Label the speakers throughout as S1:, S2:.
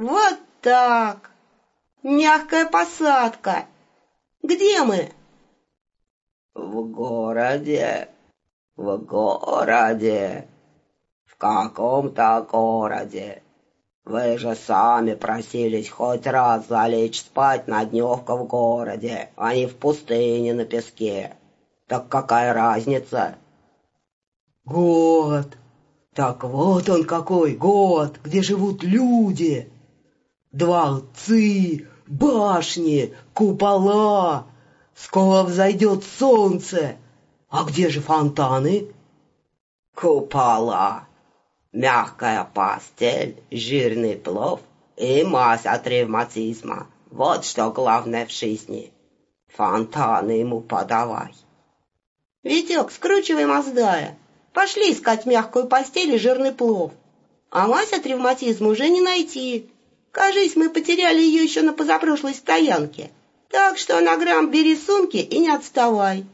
S1: Вот так. Мягкая посадка. Где мы?
S2: В городе. В городе. В каком-то городе. Вы же сами просились хоть раз залечь спать на дневка в городе, а не в пустыне на песке. Так какая разница?
S3: Город. Так вот он какой город, где живут люди. Дворцы, башни, купола. Скоро взойдет солнце. А где же фонтаны?
S2: Купола, мягкая постель, жирный плов и мазь от ревматизма. Вот что главное в жизни. Фонтаны ему подавай.
S1: Витек, скручивай Маздая. Пошли искать мягкую постель и жирный плов. А мазь от ревматизма уже не найти. Кажись, мы потеряли ее еще на позапрошлой стоянке. Так что анаграмм бери сумки и не отставай.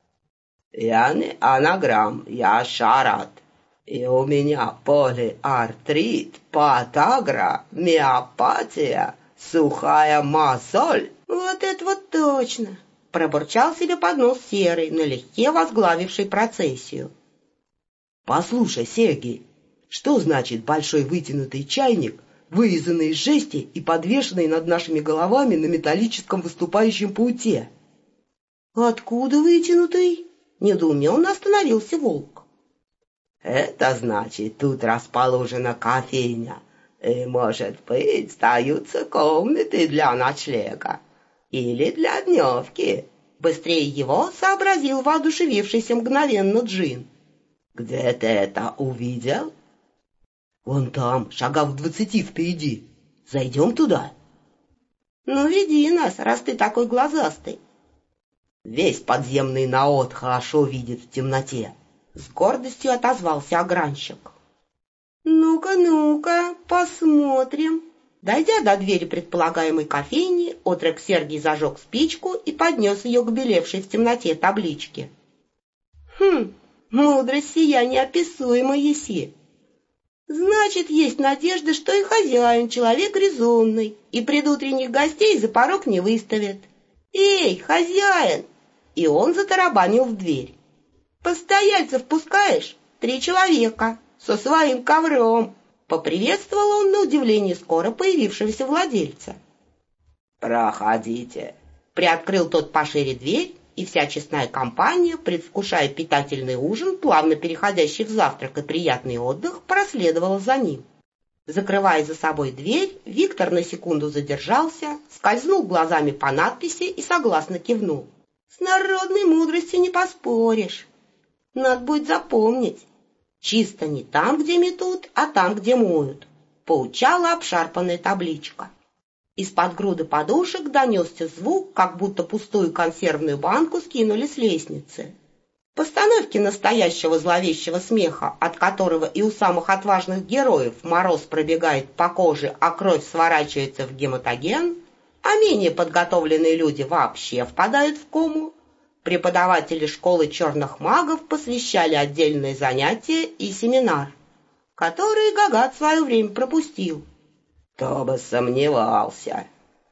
S2: Я не анаграмм, я шарат. И у меня полиартрит, подагра, миопатия, сухая мозоль.
S1: Вот это вот точно! Пробурчал себе под нос Серый, налегке возглавивший процессию.
S3: Послушай, Сергей, что значит большой вытянутый чайник, вырезанный из жести и подвешенный над нашими головами на металлическом выступающем пауте?
S1: Откуда вытянутый? Недоуменно остановился волк.
S2: Это значит, тут расположена кофейня, и, может быть, сдаются комнаты для ночлега или для дневки.
S1: Быстрее его сообразил воодушевившийся мгновенно Джин.
S2: Где ты это увидел?
S3: Вон там, шагах в 20 впереди. Зайдем туда?
S1: Ну, веди нас, раз ты такой глазастый.
S3: Весь подземный наот хорошо видит в темноте.
S1: С гордостью отозвался огранщик. Ну-ка, посмотрим. Дойдя до двери предполагаемой кофейни, отрок Сергий зажег спичку и поднес ее к белевшей в темноте табличке. Мудрость сия неописуема еси. Значит, есть надежда, что и хозяин человек резонный, и предутренних гостей за порог не выставит. «Эй, хозяин!» И он затарабанил в дверь. «Постояльцев пускаешь? 3 человека, со своим ковром!» Поприветствовал он на удивление скоро появившегося владельца.
S2: «Проходите!»
S1: Приоткрыл тот пошире дверь, и вся честная компания, предвкушая питательный ужин, плавно переходящий в завтрак и приятный отдых, проследовала за ним. Закрывая за собой дверь, Виктор на секунду задержался, скользнул глазами по надписи и согласно кивнул. «С народной мудростью не поспоришь. Надо будет запомнить. Чисто не там, где метут, а там, где моют», — поучала обшарпанная табличка. Из-под груды подушек донесся звук, как будто пустую консервную банку скинули с лестницы. Постановки настоящего зловещего смеха, от которого и у самых отважных героев мороз пробегает по коже, а кровь сворачивается в гематоген, а менее подготовленные люди вообще впадают в кому, преподаватели школы черных магов посвящали отдельные занятия и семинар, который Гагат в свое время пропустил.
S2: Кто бы сомневался.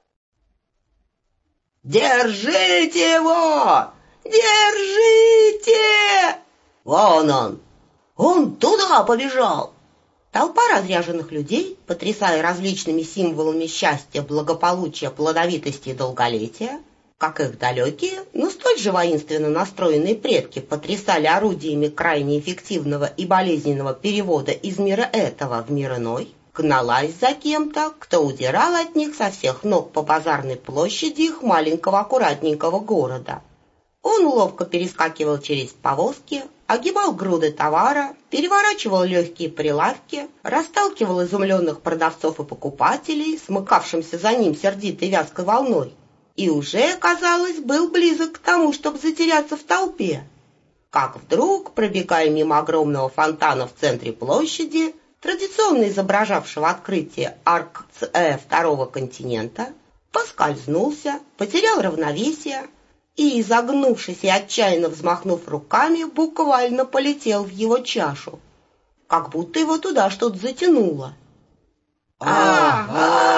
S1: «Держите его! Держите!»
S3: «Вон он туда побежал!»
S1: Толпа разряженных людей, потрясая различными символами счастья, благополучия, плодовитости и долголетия, как их далекие, но столь же воинственно настроенные предки потрясали орудиями крайне эффективного и болезненного перевода из мира этого в мир иной, гналась за кем-то, кто удирал от них со всех ног по базарной площади их маленького аккуратненького города. Он ловко перескакивал через повозки, огибал груды товара, переворачивал легкие прилавки, расталкивал изумленных продавцов и покупателей, смыкавшимся за ним сердитой вязкой волной, и уже, казалось, был близок к тому, чтобы затеряться в толпе. Как вдруг, пробегая мимо огромного фонтана в центре площади, традиционно изображавшего открытие арк-ЦЭ второго континента, поскользнулся, потерял равновесие и, изогнувшись и отчаянно взмахнув руками, буквально полетел в его чашу, как будто его туда что-то затянуло.
S2: «Ага!»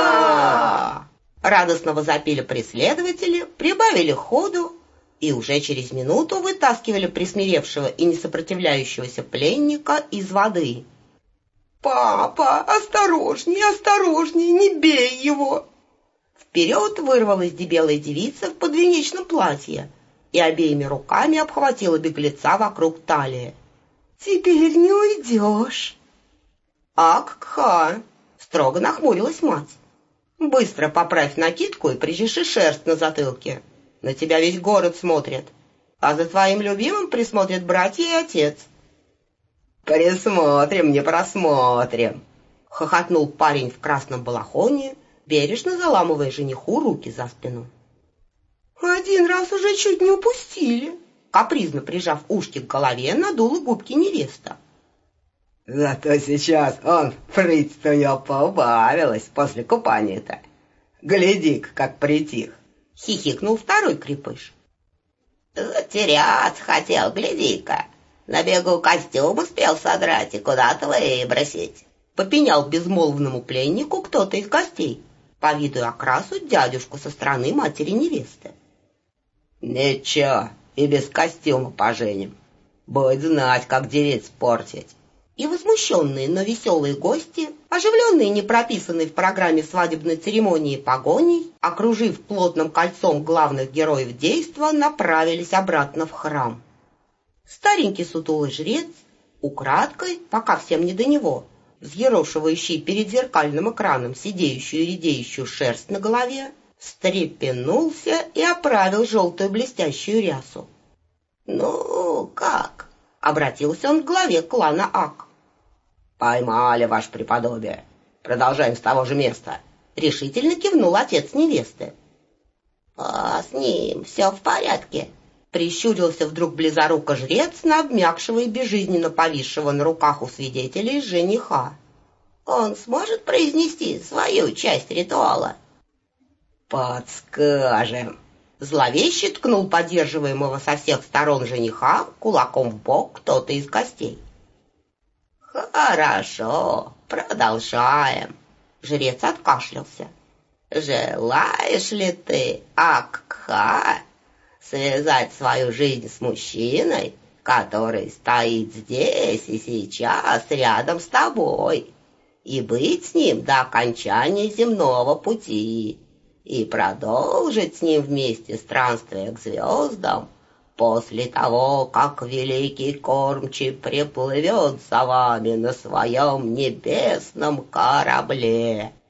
S1: Радостно возопили преследователи, прибавили ходу и уже через минуту вытаскивали присмиревшего и несопротивляющегося пленника из воды.
S3: «Папа, осторожней, осторожней, не бей его!»
S1: Вперед вырвалась дебелая девица в подвенечном платье и обеими руками обхватила беглеца вокруг талии.
S3: «Теперь не уйдешь!»
S1: «Ак-кха!» — строго нахмурилась мать. «Быстро поправь накидку и причеши шерсть на затылке. На тебя весь город смотрит, а за твоим любимым присмотрят братья и отец».
S2: «Присмотрим, не просмотрим!»
S1: — хохотнул парень в красном балахоне, бережно заламывая жениху руки за спину.
S3: «Один раз уже чуть не упустили!»
S1: — капризно прижав ушки к голове, надула губки невеста.
S2: «Зато сейчас он, прыть-то ее поубавилась после купания-то. Гляди-ка, как притих!»
S1: — хихикнул второй крепыш.
S2: «Затеряться хотел, гляди-ка! На бегу костюм успел содрать и куда-то выбросить!»
S1: — попенял безмолвному пленнику кто-то из гостей, по виду и окрасу дядюшку со стороны матери невесты.
S2: «Ничего, и без костюма поженим. Будет знать, как девиц портить».
S1: И возмущенные, но веселые гости, оживленные не прописанной в программе свадебной церемонии погоней, окружив плотным кольцом главных героев действа, направились обратно в храм. Старенький сутулый жрец, украдкой, пока всем не до него, взъерошивающий перед зеркальным экраном сидеющую и редеющую шерсть на голове, встрепенулся и оправил желтую блестящую рясу.
S2: «Ну, как?»
S1: — обратился он к главе клана Ак.
S2: «Поймали, ваше преподобие. Продолжаем с того же места».
S1: Решительно кивнул отец невесты.
S2: «А с ним все в порядке?»
S1: Прищурился вдруг близоруко жрец на обмякшего и безжизненно повисшего на руках у свидетелей жениха.
S2: «Он сможет произнести свою часть ритуала?»
S3: «Подскажем!»
S1: Зловеще ткнул поддерживаемого со всех сторон жениха кулаком в бок кто-то из гостей.
S2: «Хорошо, продолжаем».
S1: Жрец откашлялся.
S2: «Желаешь ли ты, Ак-кха, связать свою жизнь с мужчиной, который стоит здесь и сейчас рядом с тобой, и быть с ним до окончания земного пути, и продолжить с ним вместе странствие к звездам, после того, как великий кормчий приплывет за вами на своем небесном корабле?»